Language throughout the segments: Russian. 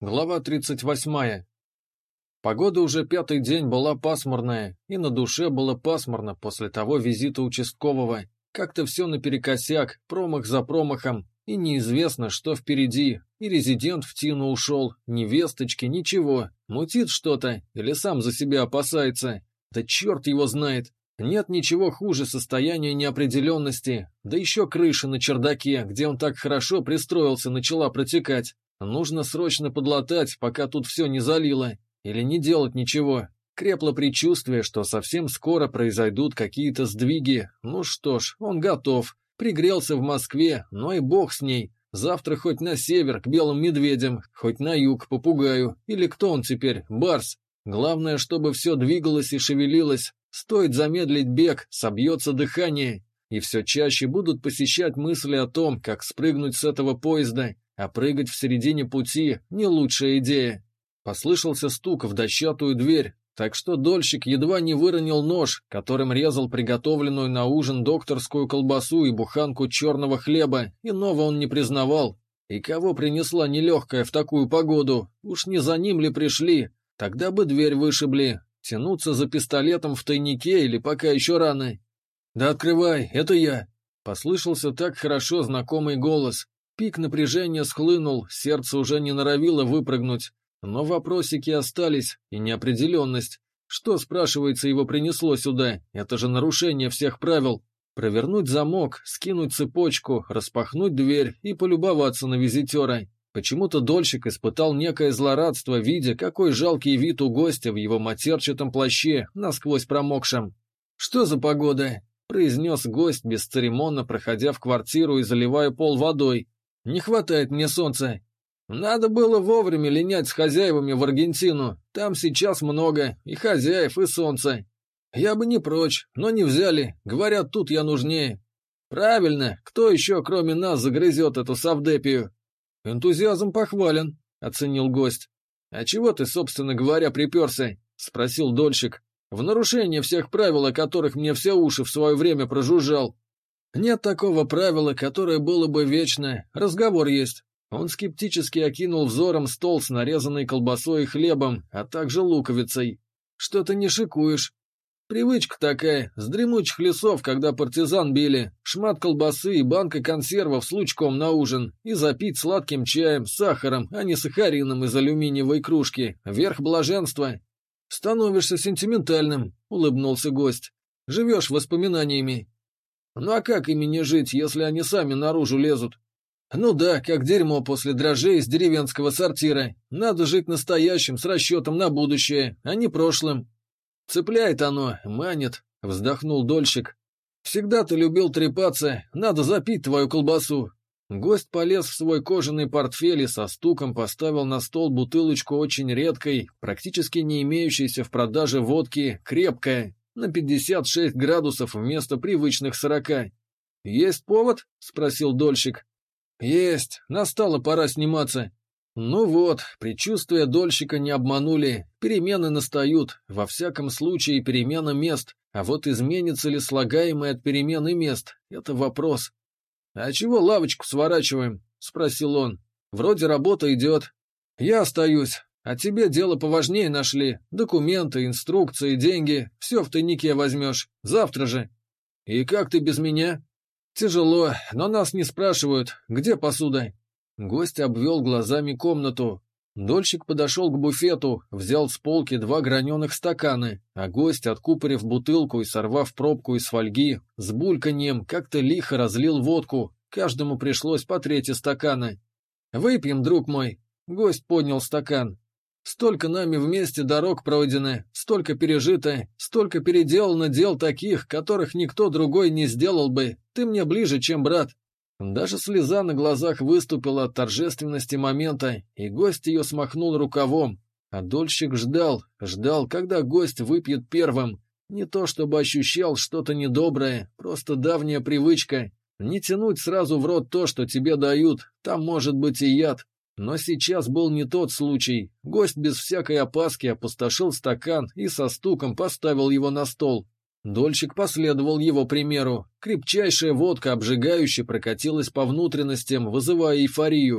Глава 38. Погода уже пятый день была пасмурная, и на душе было пасмурно после того визита участкового. Как-то все наперекосяк, промах за промахом, и неизвестно, что впереди. И резидент в тину ушел, ни весточки, ничего. Мутит что-то, или сам за себя опасается. Да черт его знает. Нет ничего хуже состояния неопределенности. Да еще крыша на чердаке, где он так хорошо пристроился, начала протекать. Нужно срочно подлатать, пока тут все не залило. Или не делать ничего. Крепло предчувствие, что совсем скоро произойдут какие-то сдвиги. Ну что ж, он готов. Пригрелся в Москве, но и бог с ней. Завтра хоть на север, к белым медведям, хоть на юг, к попугаю. Или кто он теперь, барс. Главное, чтобы все двигалось и шевелилось. Стоит замедлить бег, собьется дыхание. И все чаще будут посещать мысли о том, как спрыгнуть с этого поезда. А прыгать в середине пути – не лучшая идея. Послышался стук в дощатую дверь, так что дольщик едва не выронил нож, которым резал приготовленную на ужин докторскую колбасу и буханку черного хлеба, иного он не признавал. И кого принесла нелегкая в такую погоду? Уж не за ним ли пришли? Тогда бы дверь вышибли. Тянуться за пистолетом в тайнике или пока еще рано? «Да открывай, это я!» Послышался так хорошо знакомый голос. Пик напряжения схлынул, сердце уже не норовило выпрыгнуть. Но вопросики остались, и неопределенность. Что, спрашивается, его принесло сюда? Это же нарушение всех правил. Провернуть замок, скинуть цепочку, распахнуть дверь и полюбоваться на визитера. Почему-то дольщик испытал некое злорадство, видя, какой жалкий вид у гостя в его матерчатом плаще, насквозь промокшем. «Что за погода?» — произнес гость, бесцеремонно проходя в квартиру и заливая пол водой. «Не хватает мне солнца. Надо было вовремя линять с хозяевами в Аргентину. Там сейчас много, и хозяев, и солнца. Я бы не прочь, но не взяли. Говорят, тут я нужнее. Правильно, кто еще, кроме нас, загрызет эту совдепию?» «Энтузиазм похвален», — оценил гость. «А чего ты, собственно говоря, приперся?» — спросил дольщик. «В нарушение всех правил, о которых мне все уши в свое время прожужжал». «Нет такого правила, которое было бы вечно. Разговор есть». Он скептически окинул взором стол с нарезанной колбасой и хлебом, а также луковицей. «Что ты не шикуешь?» «Привычка такая, с дремучих лесов, когда партизан били, шмат колбасы и банка консервов с лучком на ужин, и запить сладким чаем, сахаром, а не сахарином из алюминиевой кружки. Верх блаженства». «Становишься сентиментальным», — улыбнулся гость. «Живешь воспоминаниями». «Ну а как ими не жить, если они сами наружу лезут?» «Ну да, как дерьмо после дрожжей из деревенского сортира. Надо жить настоящим, с расчетом на будущее, а не прошлым». «Цепляет оно, манит», — вздохнул дольщик. «Всегда ты любил трепаться, надо запить твою колбасу». Гость полез в свой кожаный портфель и со стуком поставил на стол бутылочку очень редкой, практически не имеющейся в продаже водки, крепкая, на 56 градусов вместо привычных 40. «Есть повод?» — спросил дольщик. «Есть, настала пора сниматься». Ну вот, предчувствия дольщика не обманули, перемены настают, во всяком случае перемена мест, а вот изменится ли слагаемое от перемены мест, это вопрос. «А чего лавочку сворачиваем?» — спросил он. «Вроде работа идет». «Я остаюсь, а тебе дело поважнее нашли, документы, инструкции, деньги, все в тайнике возьмешь, завтра же». «И как ты без меня?» «Тяжело, но нас не спрашивают, где посуда?» Гость обвел глазами комнату. Дольщик подошел к буфету, взял с полки 2 граненых стакана, а гость, откупорив бутылку и сорвав пробку из фольги, с бульканьем как-то лихо разлил водку, каждому пришлось по трети стакана. «Выпьем, друг мой», — гость поднял стакан. «Столько нами вместе дорог пройдено, столько пережито, столько переделано дел таких, которых никто другой не сделал бы, ты мне ближе, чем брат». Даже слеза на глазах выступила от торжественности момента, и гость ее смахнул рукавом. А дольщик ждал, когда гость выпьет первым. Не то чтобы ощущал что-то недоброе, просто давняя привычка. Не тянуть сразу в рот то, что тебе дают, там может быть и яд. Но сейчас был не тот случай. Гость без всякой опаски опустошил стакан и со стуком поставил его на стол. Дольщик последовал его примеру. Крепчайшая водка обжигающе прокатилась по внутренностям, вызывая эйфорию.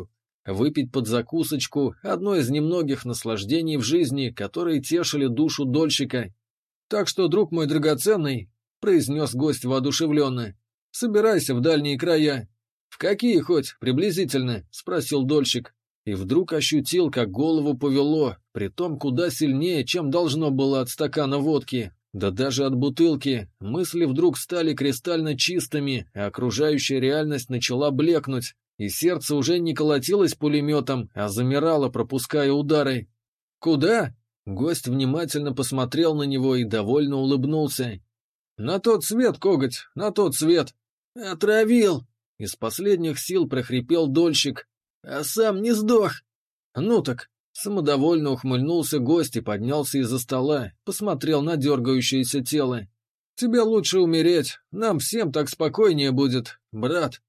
Выпить под закусочку – одно из немногих наслаждений в жизни, которые тешили душу дольщика. «Так что, друг мой драгоценный», – произнес гость воодушевленно, – «собирайся в дальние края». «В какие хоть, приблизительно?» – спросил дольщик. И вдруг ощутил, как голову повело, притом куда сильнее, чем должно было от стакана водки. Да даже от бутылки. Мысли вдруг стали кристально чистыми, а окружающая реальность начала блекнуть. И сердце уже не колотилось пулеметом, а замирало, пропуская удары. «Куда?» Гость внимательно посмотрел на него и довольно улыбнулся. «На тот свет, коготь, на тот свет!» «Отравил!» Из последних сил прохрипел дольщик. «А сам не сдох!» «Ну так!» Самодовольно ухмыльнулся гость и поднялся из-за стола, посмотрел на дергающееся тело. «Тебе лучше умереть, нам всем так спокойнее будет, брат!»